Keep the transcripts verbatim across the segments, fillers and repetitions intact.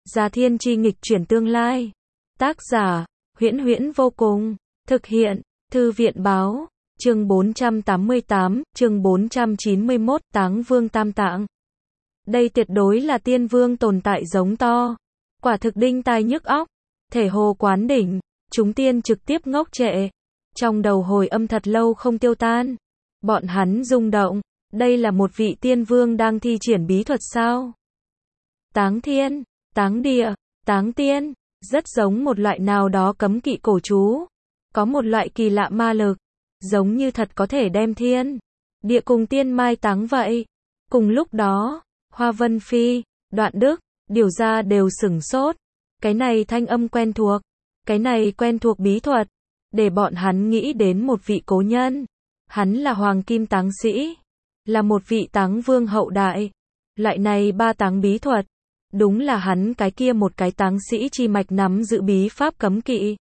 Già thiên chi nghịch chuyển tương lai. Tác giả, Huyễn Huyễn vô cùng. Thực hiện, Thư viện báo. Chương bốn trăm tám mươi tám, chương bốn trăm chín mươi mốt, Táng Vương Tam Tạng. Đây tuyệt đối là tiên vương tồn tại giống to. Quả thực đinh tai nhức óc. Thể hồ quán đỉnh, chúng tiên trực tiếp ngốc trệ. Trong đầu hồi âm thật lâu không tiêu tan. Bọn hắn rung động. Đây là một vị tiên vương đang thi triển bí thuật sao? Táng thiên, táng địa, táng tiên, rất giống một loại nào đó cấm kỵ cổ chú. Có một loại kỳ lạ ma lực, giống như thật có thể đem thiên, địa cùng tiên mai táng vậy. Cùng lúc đó, Hoa Vân Phi, Đoạn Đức, Điều Gia đều sửng sốt. Cái này thanh âm quen thuộc, cái này quen thuộc bí thuật, để bọn hắn nghĩ đến một vị cố nhân. Hắn là Hoàng Kim Táng Sĩ, là một vị táng vương hậu đại. Loại này ba táng bí thuật, đúng là hắn cái kia một cái táng sĩ chi mạch nắm giữ bí pháp cấm kỵ.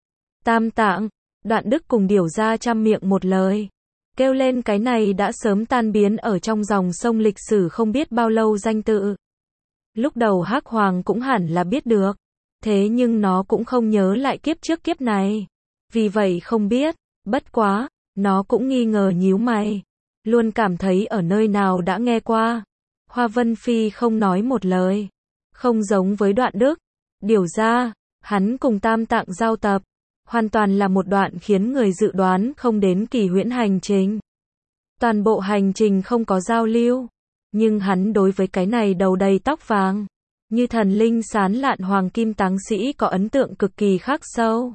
Tam Tạng, Đoạn Đức cùng Điều Gia trăm miệng một lời, kêu lên cái này đã sớm tan biến ở trong dòng sông lịch sử không biết bao lâu danh tự. Lúc đầu Hắc Hoàng cũng hẳn là biết được, thế nhưng nó cũng không nhớ lại kiếp trước kiếp này. Vì vậy không biết, bất quá, nó cũng nghi ngờ nhíu mày, luôn cảm thấy ở nơi nào đã nghe qua. Hoa Vân Phi không nói một lời, không giống với Đoạn Đức, Điều Gia, hắn cùng Tam Tạng giao tập, hoàn toàn là một đoạn khiến người dự đoán không đến kỳ huyễn hành trình. Toàn bộ hành trình không có giao lưu, nhưng hắn đối với cái này đầu đầy tóc vàng, như thần linh sán lạn Hoàng Kim Táng Sĩ có ấn tượng cực kỳ khắc sâu.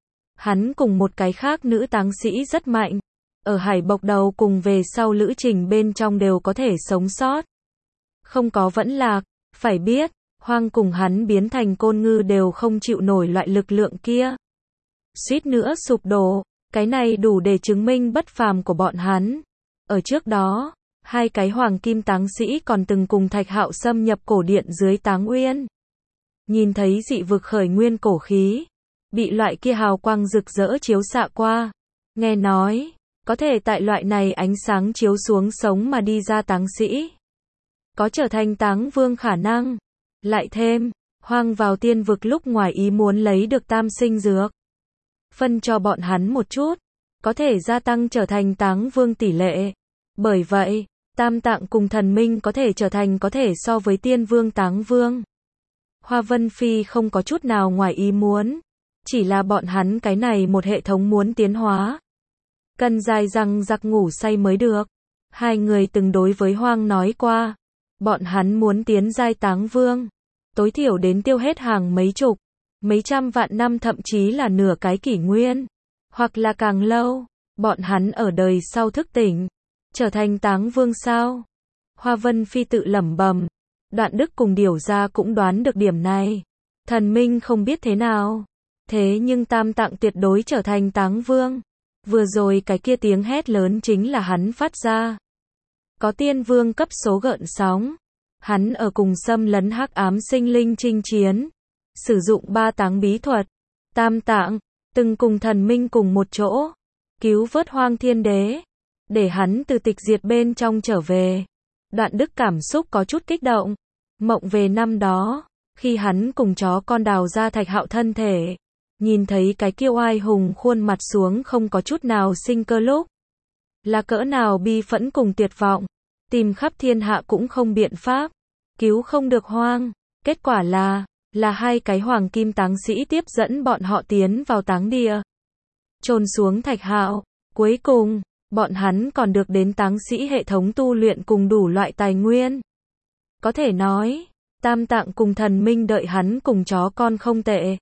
Hắn cùng một cái khác nữ táng sĩ rất mạnh, ở hải bộc đầu cùng về sau lữ trình bên trong đều có thể sống sót. Không có vẫn lạc, phải biết, Hoang cùng hắn biến thành côn ngư đều không chịu nổi loại lực lượng kia. Suýt nữa sụp đổ, cái này đủ để chứng minh bất phàm của bọn hắn. Ở trước đó, hai cái Hoàng Kim Táng Sĩ còn từng cùng Thạch Hạo xâm nhập cổ điện dưới Táng Uyên. Nhìn thấy dị vực khởi nguyên cổ khí, bị loại kia hào quang rực rỡ chiếu xạ qua. Nghe nói, có thể tại loại này ánh sáng chiếu xuống sống mà đi ra táng sĩ, có trở thành táng vương khả năng. Lại thêm, Hoang vào tiên vực lúc ngoài ý muốn lấy được tam sinh dược, phân cho bọn hắn một chút, có thể gia tăng trở thành táng vương tỷ lệ. Bởi vậy, Tam Tạng cùng thần minh có thể trở thành có thể so với tiên vương táng vương. Hoa Vân Phi không có chút nào ngoài ý muốn, chỉ là bọn hắn cái này một hệ thống muốn tiến hóa, cần dài rằng giặc ngủ say mới được. Hai người từng đối với Hoang nói qua, bọn hắn muốn tiến giai táng vương, tối thiểu đến tiêu hết hàng mấy chục, mấy trăm vạn năm thậm chí là nửa cái kỷ nguyên, hoặc là càng lâu, bọn hắn ở đời sau thức tỉnh, trở thành táng vương sao? Hoa Vân Phi tự lẩm bẩm. Đoạn Đức cùng Điều Gia cũng đoán được điểm này. Thần minh không biết thế nào, thế nhưng Tam Tạng tuyệt đối trở thành táng vương. Vừa rồi cái kia tiếng hét lớn chính là hắn phát ra. Có tiên vương cấp số gợn sóng. Hắn ở cùng xâm lấn hắc ám sinh linh chinh chiến, sử dụng ba táng bí thuật. Tam Tạng từng cùng thần minh cùng một chỗ, cứu vớt Hoang Thiên Đế, để hắn từ tịch diệt bên trong trở về. Đoạn Đức cảm xúc có chút kích động, mộng về năm đó, khi hắn cùng chó con đào ra Thạch Hạo thân thể, nhìn thấy cái kiêu oai hùng khuôn mặt xuống không có chút nào sinh cơ lúc, là cỡ nào bi phẫn cùng tuyệt vọng, tìm khắp thiên hạ cũng không biện pháp, cứu không được Hoang, kết quả là, là hai cái Hoàng Kim Táng Sĩ tiếp dẫn bọn họ tiến vào táng địa, chôn xuống Thạch Hạo. Cuối cùng, bọn hắn còn được đến táng sĩ hệ thống tu luyện cùng đủ loại tài nguyên. Có thể nói, Tam Tạng cùng thần minh đợi hắn cùng chó con không tệ.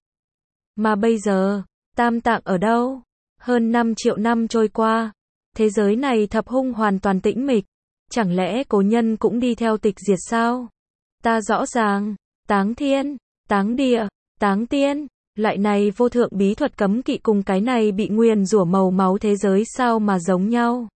Mà bây giờ, Tam Tạng ở đâu? Hơn năm triệu năm trôi qua, thế giới này thập hung hoàn toàn tĩnh mịch. Chẳng lẽ cố nhân cũng đi theo tịch diệt sao? Ta rõ ràng, táng thiên, táng địa, táng tiên, loại này vô thượng bí thuật cấm kỵ cùng cái này bị nguyền rủa màu máu thế giới sao mà giống nhau.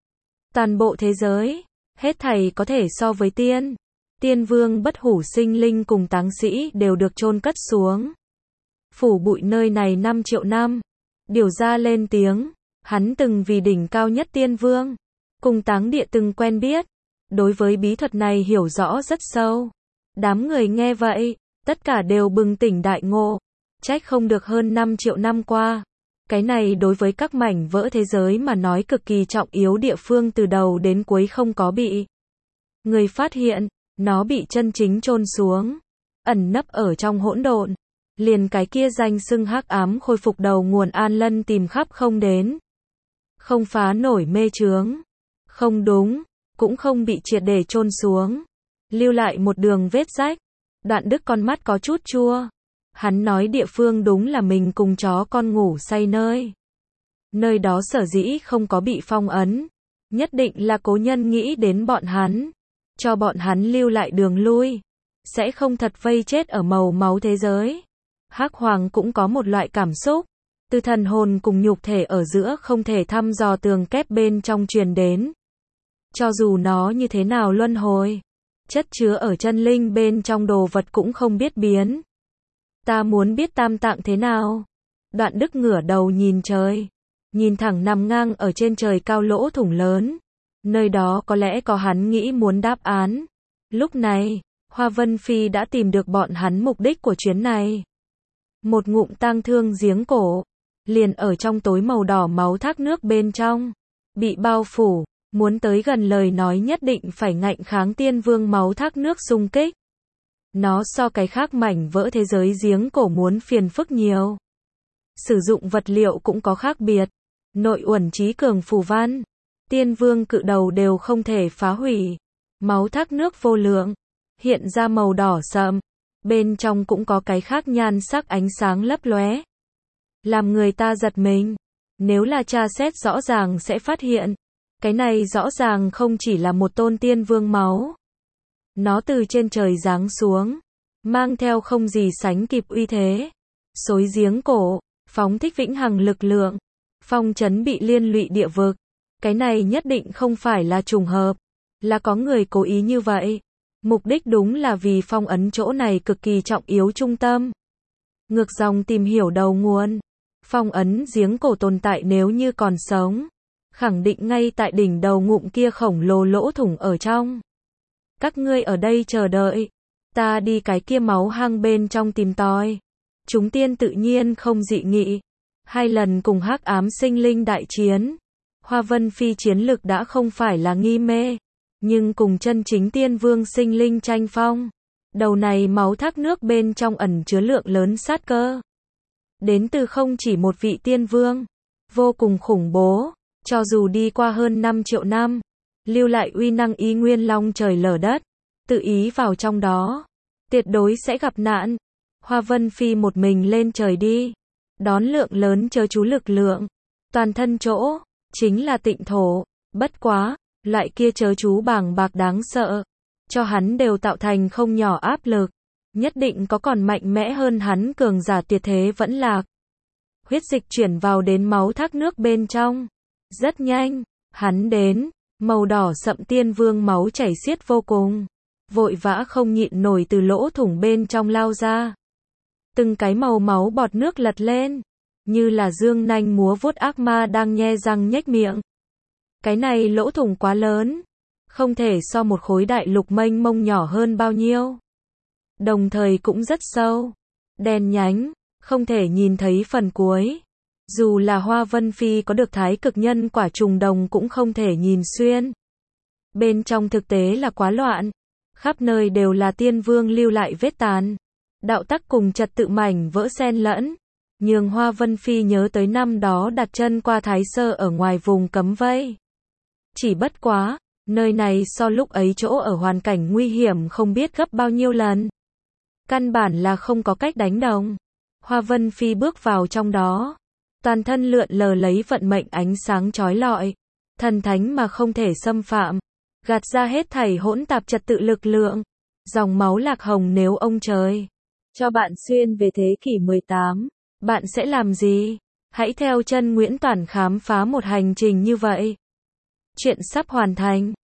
Toàn bộ thế giới, hết thảy có thể so với tiên, tiên vương bất hủ sinh linh cùng táng sĩ đều được chôn cất xuống. Phủ bụi nơi này năm triệu năm. Điều Gia lên tiếng, hắn từng vì đỉnh cao nhất tiên vương, cùng táng địa từng quen biết, đối với bí thuật này hiểu rõ rất sâu. Đám người nghe vậy, Tất cả đều bừng tỉnh đại ngộ. Trách không được hơn năm triệu năm qua. Cái này đối với các mảnh vỡ thế giới mà nói cực kỳ trọng yếu địa phương từ đầu đến cuối không có bị người phát hiện, nó bị chân chính chôn xuống, ẩn nấp ở trong hỗn độn. Liền cái kia danh xưng hắc ám khôi phục đầu nguồn An Lân tìm khắp không đến. Không phá nổi mê chướng. Không đúng, cũng không bị triệt để chôn xuống. Lưu lại một đường vết rách. Đoạn Đức con mắt có chút chua. Hắn nói địa phương đúng là mình cùng chó con ngủ say nơi. Nơi đó sở dĩ không có bị phong ấn. Nhất định là cố nhân nghĩ đến bọn hắn. Cho bọn hắn lưu lại đường lui. Sẽ không thật vây chết ở màu máu thế giới. Hắc Hoàng cũng có một loại cảm xúc. Từ thần hồn cùng nhục thể ở giữa không thể thăm dò tường kép bên trong truyền đến. Cho dù nó như thế nào luân hồi. Chất chứa ở chân linh bên trong đồ vật cũng không biết biến. Ta muốn biết tam tạng thế nào. Đoạn Đức ngửa đầu nhìn trời. Nhìn thẳng nằm ngang ở trên trời cao lỗ thủng lớn. Nơi đó có lẽ có hắn nghĩ muốn đáp án. Lúc này, Hoa Vân Phi đã tìm được bọn hắn mục đích của chuyến này. Một ngụm tang thương giếng cổ. Liền ở trong tối màu đỏ máu thác nước bên trong. Bị bao phủ. Muốn tới gần lời nói nhất định phải ngạnh kháng tiên vương máu thác nước xung kích. Nó so cái khác mảnh vỡ thế giới giếng cổ muốn phiền phức nhiều. Sử dụng vật liệu cũng có khác biệt. Nội uẩn trí cường phù văn. Tiên vương cự đầu đều không thể phá hủy. Máu thác nước vô lượng. Hiện ra màu đỏ sậm. Bên trong cũng có cái khác nhan sắc ánh sáng lấp lóe. Làm người ta giật mình. Nếu là tra xét rõ ràng sẽ phát hiện. Cái này rõ ràng không chỉ là một tôn tiên vương máu. Nó từ trên trời giáng xuống. Mang theo không gì sánh kịp uy thế. Xối giếng cổ. Phóng thích vĩnh hằng lực lượng. Phong trấn bị liên lụy địa vực. Cái này nhất định không phải là trùng hợp. Là có người cố ý như vậy. Mục đích đúng là vì phong ấn chỗ này cực kỳ trọng yếu trung tâm. Ngược dòng tìm hiểu đầu nguồn. Phong ấn giếng cổ tồn tại nếu như còn sống. Khẳng định ngay tại đỉnh đầu ngụm kia khổng lồ lỗ thủng ở trong. Các ngươi ở đây chờ đợi. Ta đi cái kia máu hang bên trong tìm tòi. Chúng tiên tự nhiên không dị nghị. Hai lần cùng hắc ám sinh linh đại chiến. Hoa Vân Phi chiến lực đã không phải là nghi mê. Nhưng cùng chân chính tiên vương sinh linh tranh phong. Đầu này máu thác nước bên trong ẩn chứa lượng lớn sát cơ. Đến từ không chỉ một vị tiên vương. Vô cùng khủng bố. Cho dù đi qua hơn năm triệu năm. Lưu lại uy năng ý nguyên long trời lở đất. Tự ý vào trong đó. Tuyệt đối sẽ gặp nạn. Hoa Vân Phi một mình lên trời đi. Đón lượng lớn chớ chú lực lượng. Toàn thân chỗ. Chính là tịnh thổ. Bất quá. Loại kia chớ chú bàng bạc đáng sợ. Cho hắn đều tạo thành không nhỏ áp lực. Nhất định có còn mạnh mẽ hơn hắn cường giả tuyệt thế vẫn lạc. Huyết dịch chuyển vào đến máu thác nước bên trong. Rất nhanh. Hắn đến. Màu đỏ sậm tiên vương máu chảy xiết vô cùng. Vội vã không nhịn nổi từ lỗ thủng bên trong lao ra. Từng cái màu máu bọt nước lật lên. Như là dương nanh múa vuốt ác ma đang nhe răng nhếch miệng. Cái này lỗ thủng quá lớn. Không thể so một khối đại lục mênh mông nhỏ hơn bao nhiêu. Đồng thời cũng rất sâu. Đen nhánh. Không thể nhìn thấy phần cuối. Dù là Hoa Vân Phi có được thái cực nhân quả trùng đồng cũng không thể nhìn xuyên. Bên trong thực tế là quá loạn. Khắp nơi đều là tiên vương lưu lại vết tàn. Đạo tắc cùng trật tự mảnh vỡ xen lẫn. Nhường Hoa Vân Phi nhớ tới năm đó đặt chân qua Thái Sơ ở ngoài vùng cấm vây. Chỉ bất quá, nơi này so lúc ấy chỗ ở hoàn cảnh nguy hiểm không biết gấp bao nhiêu lần. Căn bản là không có cách đánh đồng. Hoa Vân Phi bước vào trong đó. Toàn thân lượn lờ lấy vận mệnh ánh sáng chói lọi. Thần thánh mà không thể xâm phạm. Gạt ra hết thảy hỗn tạp trật tự lực lượng. Dòng máu lạc hồng nếu ông trời cho bạn xuyên về thế kỷ mười tám. Bạn sẽ làm gì? Hãy theo chân Nguyễn Toản khám phá một hành trình như vậy. Chuyện sắp hoàn thành.